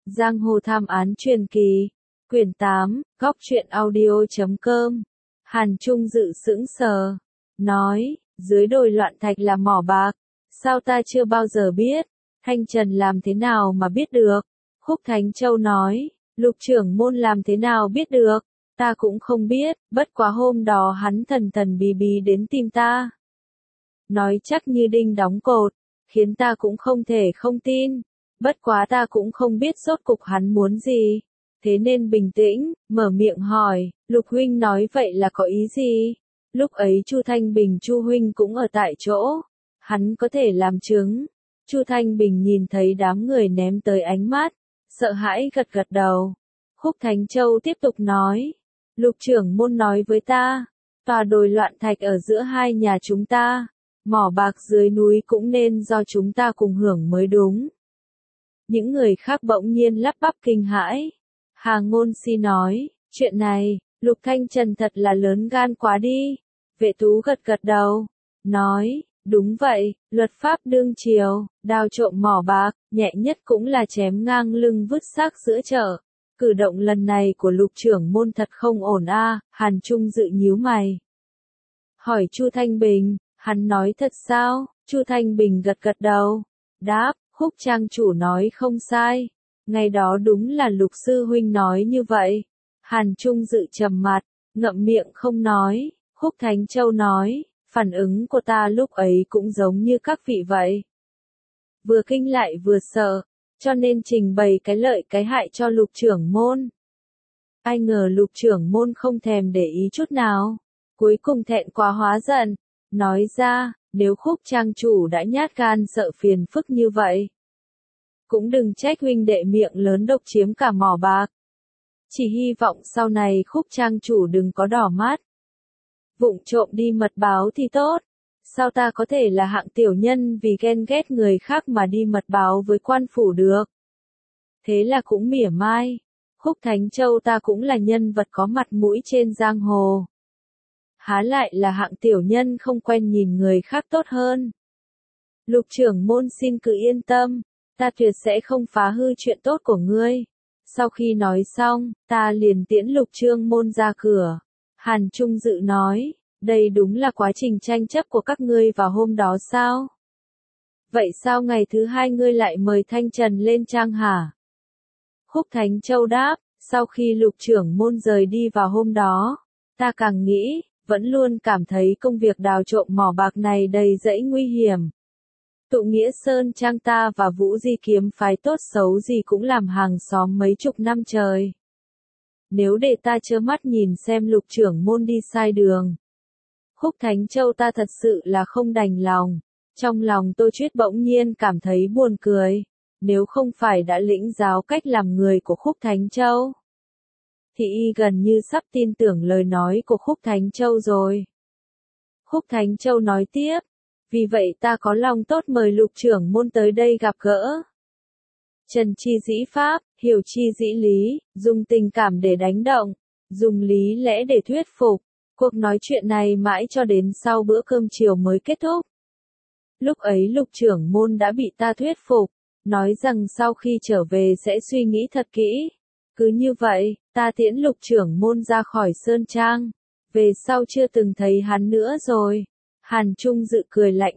Giang hồ thám án truyền kỳ, quyển 8, góc truyện audio.com. Hàn Trung Dự sững sờ, nói, dưới đồi loạn thạch là mỏ bạc, sao ta chưa bao giờ biết, Thanh Trần làm thế nào mà biết được? Khúc Thánh Châu nói, Lục trưởng môn làm thế nào biết được, ta cũng không biết, bất quá hôm đó hắn thần thần bí bí đến tìm ta. Nói chắc như đinh đóng cột, khiến ta cũng không thể không tin, bất quá ta cũng không biết rốt cục hắn muốn gì. Thế nên bình tĩnh, mở miệng hỏi, Lục huynh nói vậy là có ý gì? Lúc ấy Chu Thanh Bình Chu huynh cũng ở tại chỗ, hắn có thể làm chứng. Chu Thanh Bình nhìn thấy đám người ném tới ánh mắt, sợ hãi gật gật đầu. Khúc Thánh Châu tiếp tục nói, Lục trưởng môn nói với ta, tòa đồi loạn thạch ở giữa hai nhà chúng ta, mỏ bạc dưới núi cũng nên do chúng ta cùng hưởng mới đúng. Những người khác bỗng nhiên lắp bắp kinh hãi. Hà Ngôn Si nói, chuyện này, Lục Thanh Trần thật là lớn gan quá đi. Vệ Tú gật gật đầu, nói, đúng vậy, luật pháp đương triều, đào trộm mỏ bạc, nhẹ nhất cũng là chém ngang lưng vứt xác giữa chợ. Cử động lần này của Lục trưởng môn thật không ổn a. Hàn Trung Dự nhíu mày. Hỏi Chu Thanh Bình, hắn nói thật sao? Chu Thanh Bình gật gật đầu, đáp, Khúc trang chủ nói không sai. Ngày đó đúng là Lục sư huynh nói như vậy. Hàn Trung Dự trầm mặt, ngậm miệng không nói. Khúc Thánh Châu nói, phản ứng của ta lúc ấy cũng giống như các vị vậy. Vừa kinh lại vừa sợ, cho nên trình bày cái lợi cái hại cho Lục trưởng môn. Ai ngờ Lục trưởng môn không thèm để ý chút nào. Cuối cùng thẹn quá hóa giận, nói ra, nếu Khúc trang chủ đã nhát gan sợ phiền phức như vậy, cũng đừng trách huynh đệ miệng lớn độc chiếm cả mỏ bạc. Chỉ hy vọng sau này Khúc trang chủ đừng có đỏ mắt. Vụng trộm đi mật báo thì tốt. Sao ta có thể là hạng tiểu nhân vì ghen ghét người khác mà đi mật báo với quan phủ được? Thế là cũng mỉa mai. Khúc Thánh Châu ta cũng là nhân vật có mặt mũi trên giang hồ. Há lại là hạng tiểu nhân không quen nhìn người khác tốt hơn. Lục trưởng môn xin cứ yên tâm, ta tuyệt sẽ không phá hư chuyện tốt của ngươi. Sau khi nói xong, ta liền tiễn Lục Trương môn ra cửa. Hàn Trung Dự nói, đây đúng là quá trình tranh chấp của các ngươi vào hôm đó sao? Vậy sao ngày thứ hai ngươi lại mời Thanh Trần lên trang hả? Khúc Thánh Châu đáp, sau khi Lục trưởng môn rời đi vào hôm đó, ta càng nghĩ, vẫn luôn cảm thấy công việc đào trộm mỏ bạc này đầy rẫy nguy hiểm. Tụ Nghĩa Sơn trang ta và Vũ Di kiếm phái tốt xấu gì cũng làm hàng xóm mấy chục năm trời. Nếu để ta trơ mắt nhìn xem Lục trưởng môn đi sai đường, Khúc Thánh Châu ta thật sự là không đành lòng. Trong lòng Tô Chuyết bỗng nhiên cảm thấy buồn cười. Nếu không phải đã lĩnh giáo cách làm người của Khúc Thánh Châu, thì y gần như sắp tin tưởng lời nói của Khúc Thánh Châu rồi. Khúc Thánh Châu nói tiếp, vì vậy ta có lòng tốt mời Lục trưởng môn tới đây gặp gỡ. Trần chi dĩ pháp, hiểu chi dĩ lý, dùng tình cảm để đánh động, dùng lý lẽ để thuyết phục. Cuộc nói chuyện này mãi cho đến sau bữa cơm chiều mới kết thúc. Lúc ấy Lục trưởng môn đã bị ta thuyết phục, nói rằng sau khi trở về sẽ suy nghĩ thật kỹ. Cứ như vậy, ta tiễn Lục trưởng môn ra khỏi Sơn Trang. Về sau chưa từng thấy hắn nữa rồi. Hàn Trung Dự cười lạnh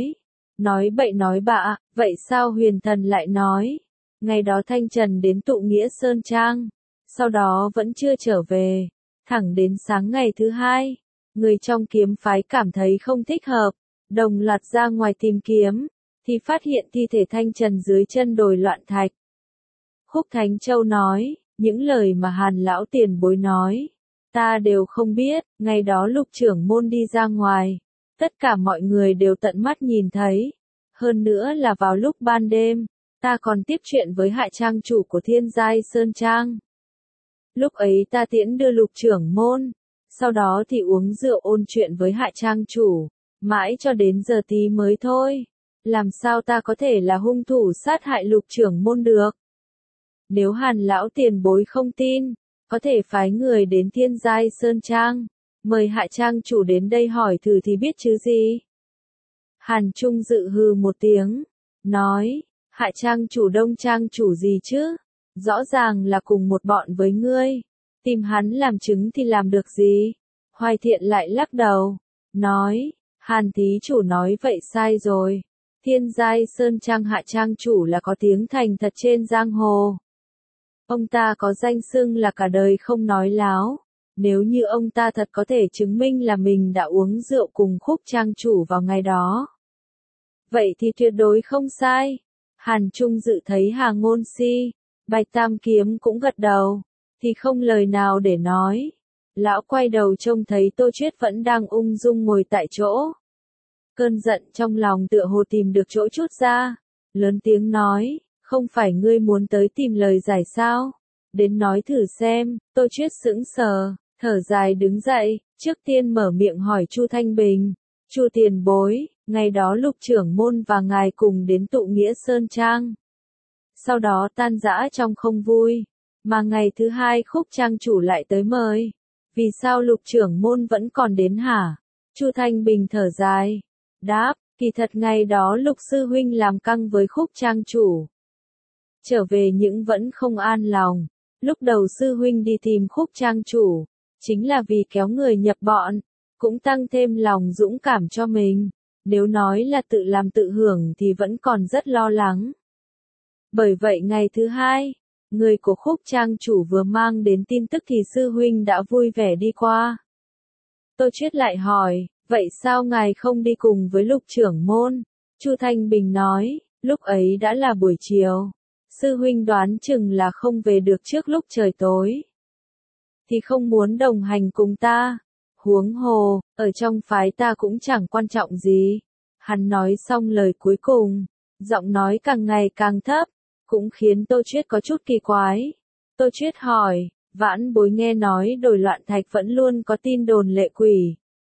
nói bậy nói bạ, vậy sao Huyền Thần lại nói? Ngày đó Thanh Trần đến Tụ Nghĩa Sơn Trang, sau đó vẫn chưa trở về. Thẳng đến sáng ngày thứ hai, người trong kiếm phái cảm thấy không thích hợp, đồng loạt ra ngoài tìm kiếm, thì phát hiện thi thể Thanh Trần dưới chân đồi loạn thạch. Khúc Thánh Châu nói, những lời mà Hàn lão tiền bối nói, ta đều không biết. Ngày đó Lục trưởng môn đi ra ngoài, tất cả mọi người đều tận mắt nhìn thấy. Hơn nữa là vào lúc ban đêm, ta còn tiếp chuyện với Hạ trang chủ của Thiên Giai Sơn Trang. Lúc ấy ta tiễn đưa Lục trưởng môn, sau đó thì uống rượu ôn chuyện với Hạ trang chủ, mãi cho đến giờ tí mới thôi. Làm sao ta có thể là hung thủ sát hại Lục trưởng môn được? Nếu Hàn lão tiền bối không tin, có thể phái người đến Thiên Giai Sơn Trang, mời Hạ trang chủ đến đây hỏi thử thì biết chứ gì. Hàn Trung Dự hừ một tiếng, nói, Hạ trang chủ Đông trang chủ gì chứ? Rõ ràng là cùng một bọn với ngươi. Tìm hắn làm chứng thì làm được gì? Hoài Thiện lại lắc đầu, nói, Hàn thí chủ nói vậy sai rồi. Thiên Giai Sơn Trang hạ trang chủ là có tiếng thành thật trên giang hồ. Ông ta có danh xưng là cả đời không nói láo. Nếu như ông ta thật có thể chứng minh là mình đã uống rượu cùng Khúc trang chủ vào ngày đó, vậy thì tuyệt đối không sai. Hàn Trung Dự thấy Hà Ngôn Si, Bạch Tam Kiếm cũng gật đầu, thì không lời nào để nói. Lão quay đầu trông thấy Tô Chuyết vẫn đang ung dung ngồi tại chỗ. Cơn giận trong lòng tựa hồ tìm được chỗ trút ra, lớn tiếng nói, không phải ngươi muốn tới tìm lời giải sao? Đến nói thử xem. Tô Chuyết sững sờ, thở dài đứng dậy, trước tiên mở miệng hỏi Chu Thanh Bình, Chu tiền bối, ngày đó Lục trưởng môn và ngài cùng đến tụ nghĩa Sơn Trang. Sau đó tan rã trong không vui, mà ngày thứ hai Khúc trang chủ lại tới mời. Vì sao Lục trưởng môn vẫn còn đến hả? Chu Thanh Bình thở dài, đáp, kỳ thật ngày đó Lục sư huynh làm căng với Khúc trang chủ. Trở về những vẫn không an lòng. Lúc đầu sư huynh đi tìm Khúc trang chủ, chính là vì kéo người nhập bọn, cũng tăng thêm lòng dũng cảm cho mình. Nếu nói là tự làm tự hưởng thì vẫn còn rất lo lắng. Bởi vậy ngày thứ hai, người của Khúc trang chủ vừa mang đến tin tức thì sư huynh đã vui vẻ đi qua. Tô Chuyết lại hỏi, vậy sao ngài không đi cùng với Lục trưởng môn? Chu Thanh Bình nói, lúc ấy đã là buổi chiều. Sư huynh đoán chừng là không về được trước lúc trời tối. Thì không muốn đồng hành cùng ta. Huống hồ, ở trong phái ta cũng chẳng quan trọng gì. Hắn nói xong lời cuối cùng, giọng nói càng ngày càng thấp, cũng khiến Tô Chuyết có chút kỳ quái. Tô Chuyết hỏi, vãn bối nghe nói đồi loạn thạch vẫn luôn có tin đồn lệ quỷ.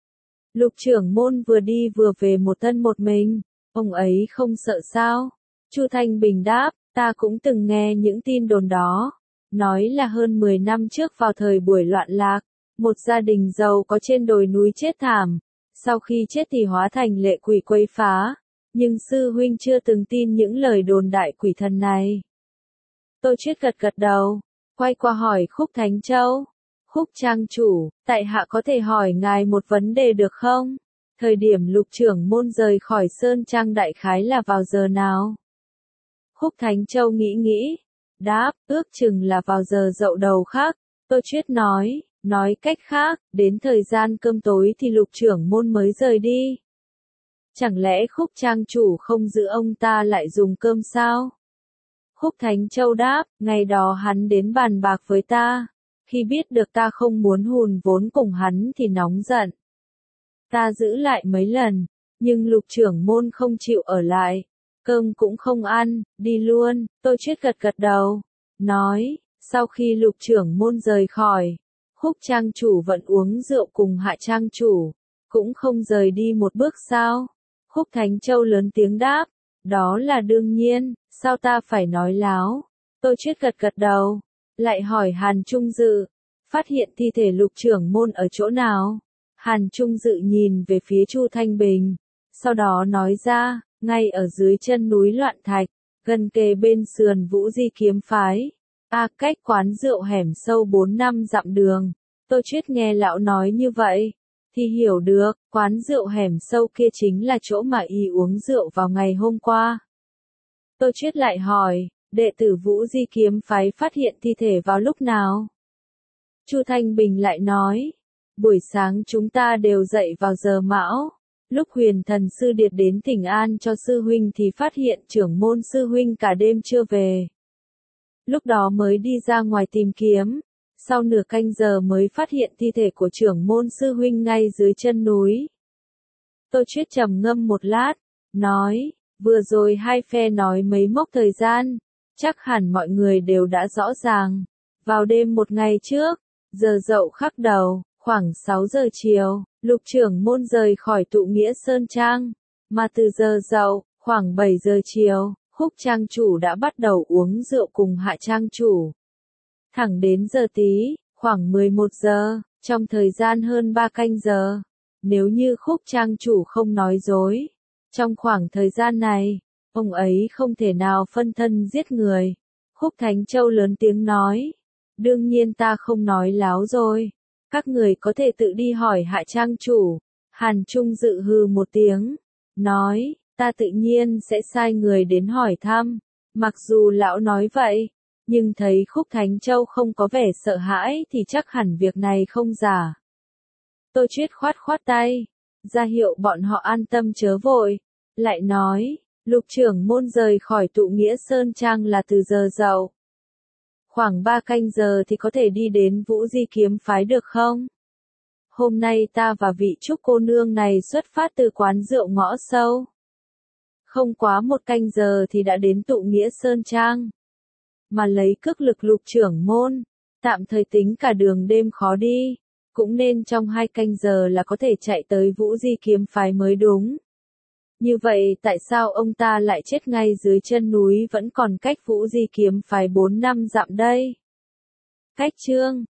Lục trưởng môn vừa đi vừa về một thân một mình, ông ấy không sợ sao? Chu Thanh Bình đáp, ta cũng từng nghe những tin đồn đó. Nói là hơn 10 năm trước vào thời buổi loạn lạc, một gia đình giàu có trên đồi núi chết thảm. Sau khi chết thì hóa thành lệ quỷ quấy phá. Nhưng sư huynh chưa từng tin những lời đồn đại quỷ thần này. Tô Chuyết gật gật đầu, quay qua hỏi Khúc Thánh Châu. Khúc trang chủ, tại hạ có thể hỏi ngài một vấn đề được không? Thời điểm Lục trưởng môn rời khỏi Sơn Trang đại khái là vào giờ nào? Khúc Thánh Châu nghĩ, đáp, ước chừng là vào giờ dậu đầu khác. Tô Chuyết nói cách khác, đến thời gian cơm tối thì Lục trưởng môn mới rời đi. Chẳng lẽ Khúc trang chủ không giữ ông ta lại dùng cơm sao? Khúc Thánh Châu đáp, ngày đó hắn đến bàn bạc với ta. Khi biết được ta không muốn hùn vốn cùng hắn thì nóng giận. Ta giữ lại mấy lần, nhưng Lục trưởng môn không chịu ở lại. Cơm cũng không ăn, đi luôn. Tô Chuyết gật gật đầu, nói, sau khi Lục trưởng môn rời khỏi, Khúc trang chủ vẫn uống rượu cùng Hạ trang chủ, cũng không rời đi một bước sao? Khúc Thánh Châu lớn tiếng đáp, đó là đương nhiên, sao ta phải nói láo? Tô Chuyết gật gật đầu, lại hỏi Hàn Trung Dự, phát hiện thi thể Lục trưởng môn ở chỗ nào? Hàn Trung Dự nhìn về phía Chu Thanh Bình, sau đó nói ra, ngay ở dưới chân núi Loạn Thạch, gần kề bên sườn Vũ Di kiếm phái. Cách quán rượu hẻm sâu 4-5 dặm đường. Tô Chuyết nghe lão nói như vậy, thì hiểu được, quán rượu hẻm sâu kia chính là chỗ mà y uống rượu vào ngày hôm qua. Tô Chuyết lại hỏi, đệ tử Vũ Di kiếm phái phát hiện thi thể vào lúc nào? Chu Thanh Bình lại nói, buổi sáng chúng ta đều dậy vào giờ mão. Lúc Huyền Thần sư điệt đến thỉnh an cho sư huynh thì phát hiện trưởng môn sư huynh cả đêm chưa về. Lúc đó mới đi ra ngoài tìm kiếm, sau nửa canh giờ mới phát hiện thi thể của trưởng môn sư huynh ngay dưới chân núi. Tô Chuyết trầm ngâm một lát, nói, vừa rồi hai phe nói mấy mốc thời gian, chắc hẳn mọi người đều đã rõ ràng. Vào đêm một ngày trước, giờ dậu khắc đầu, khoảng 6 giờ chiều, Lục trưởng môn rời khỏi tụ nghĩa Sơn Trang, mà từ giờ dậu, khoảng 7 giờ chiều, Khúc trang chủ đã bắt đầu uống rượu cùng Hạ trang chủ. Thẳng đến giờ tí, khoảng 11 giờ, trong thời gian hơn 3 canh giờ, nếu như Khúc trang chủ không nói dối, trong khoảng thời gian này, ông ấy không thể nào phân thân giết người. Khúc Thánh Châu lớn tiếng nói. Đương nhiên ta không nói láo rồi. Các người có thể tự đi hỏi Hạ trang chủ. Hàn Trung Dự hừ một tiếng. Nói, ta tự nhiên sẽ sai người đến hỏi thăm. Mặc dù lão nói vậy, nhưng thấy Khúc Thánh Châu không có vẻ sợ hãi thì chắc hẳn việc này không giả. Tô Chuyết khoát khoát tay, ra hiệu bọn họ an tâm chớ vội. Lại nói, Lục trưởng môn rời khỏi Tụ Nghĩa Sơn Trang là từ giờ dậu. Khoảng 3 canh giờ thì có thể đi đến Vũ Di kiếm phái được không? Hôm nay ta và vị Trúc cô nương này xuất phát từ quán rượu Ngõ Sâu. Không quá 1 canh giờ thì đã đến Tụ Nghĩa Sơn Trang. Mà lấy cước lực Lục trưởng môn, tạm thời tính cả đường đêm khó đi, cũng nên trong 2 canh giờ là có thể chạy tới Vũ Di kiếm phái mới đúng. Như vậy tại sao ông ta lại chết ngay dưới chân núi vẫn còn cách Vũ Di kiếm phái 4 năm dặm đây? Cách chương